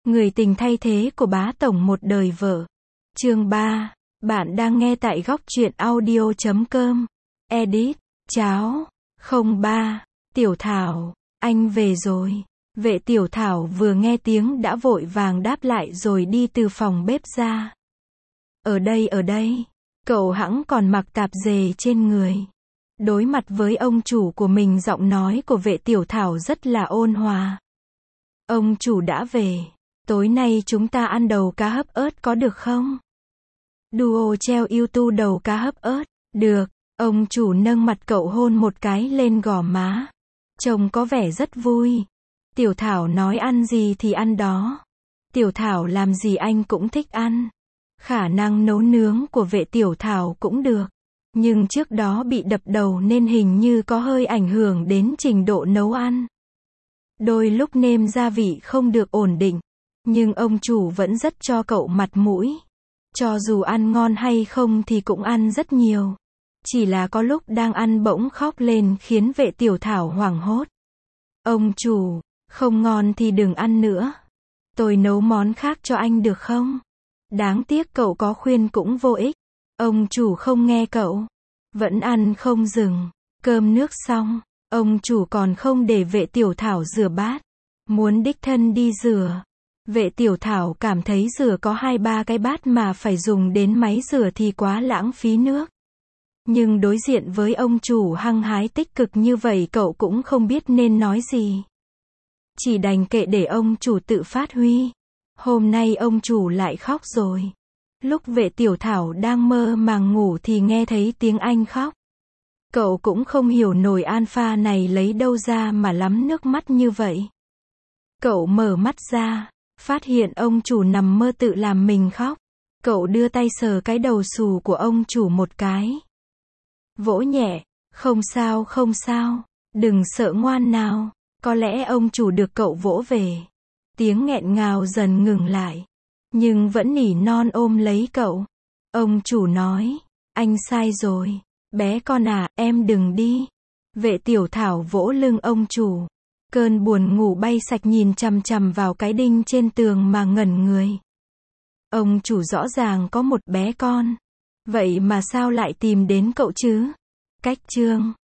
Người tình thay thế của bá tổng một đời vợ. Chương 3. Bạn đang nghe tại góc truyện audio.com. Edit. Cháu. 03. Tiểu Thảo. Anh về rồi. Vệ Tiểu Thảo vừa nghe tiếng đã vội vàng đáp lại rồi đi từ phòng bếp ra. Ở đây. Cậu hẵng còn mặc tạp dề trên người. Đối mặt với ông chủ của mình, giọng nói của Vệ Tiểu Thảo rất là ôn hòa. Ông chủ đã về. Tối nay chúng ta ăn đầu cá hấp ớt có được không? Duo treo YouTube đầu cá hấp ớt. Được. Ông chủ nâng mặt cậu hôn một cái lên gò má. Trông có vẻ rất vui. Tiểu Thảo nói ăn gì thì ăn đó. Tiểu Thảo làm gì anh cũng thích ăn. Khả năng nấu nướng của Vệ Tiểu Thảo cũng được. Nhưng trước đó bị đập đầu nên hình như có hơi ảnh hưởng đến trình độ nấu ăn. Đôi lúc nêm gia vị không được ổn định. Nhưng ông chủ vẫn rất cho cậu mặt mũi. Cho dù ăn ngon hay không thì cũng ăn rất nhiều. Chỉ là có lúc đang ăn bỗng khóc lên khiến Vệ Tiểu Thảo hoảng hốt. Ông chủ, không ngon thì đừng ăn nữa. Tôi nấu món khác cho anh được không? Đáng tiếc cậu có khuyên cũng vô ích. Ông chủ không nghe cậu. Vẫn ăn không dừng. Cơm nước xong, ông chủ còn không để Vệ Tiểu Thảo rửa bát. Muốn đích thân đi rửa. Vệ Tiểu Thảo cảm thấy rửa có 2-3 cái bát mà phải dùng đến máy rửa thì quá lãng phí nước. Nhưng đối diện với ông chủ hăng hái tích cực như vậy cậu cũng không biết nên nói gì. Chỉ đành kệ để ông chủ tự phát huy. Hôm nay ông chủ lại khóc rồi. Lúc Vệ Tiểu Thảo đang mơ màng ngủ thì nghe thấy tiếng anh khóc. Cậu cũng không hiểu nổi alpha này lấy đâu ra mà lắm nước mắt như vậy. Cậu mở mắt ra, phát hiện ông chủ nằm mơ tự làm mình khóc. Cậu đưa tay sờ cái đầu xù của ông chủ một cái. Vỗ nhẹ, không sao, đừng sợ ngoan nào. Có lẽ ông chủ được cậu vỗ về. Tiếng nghẹn ngào dần ngừng lại. Nhưng vẫn nỉ non ôm lấy cậu. Ông chủ nói, anh sai rồi. Bé con à, em đừng đi. Vệ Tiểu Thảo vỗ lưng ông chủ. Cơn buồn ngủ bay sạch nhìn chằm chằm vào cái đinh trên tường mà ngẩn người. Ông chủ rõ ràng có một bé con. Vậy mà sao lại tìm đến cậu chứ? Cách chương.